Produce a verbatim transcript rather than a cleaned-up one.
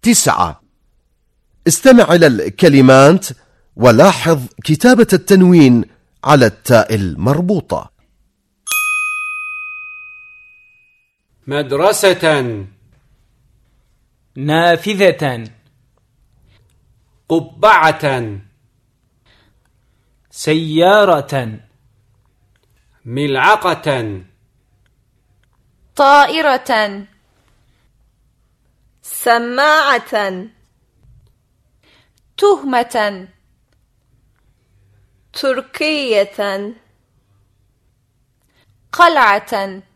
تسعة. استمع إلى الكلمات ولاحظ كتابة التنوين على التاء المربوطة. مدرسة، نافذة، قبعة، سيارة، ملعقة، طائرة، سماعة، تهمة، تركية، قلعة،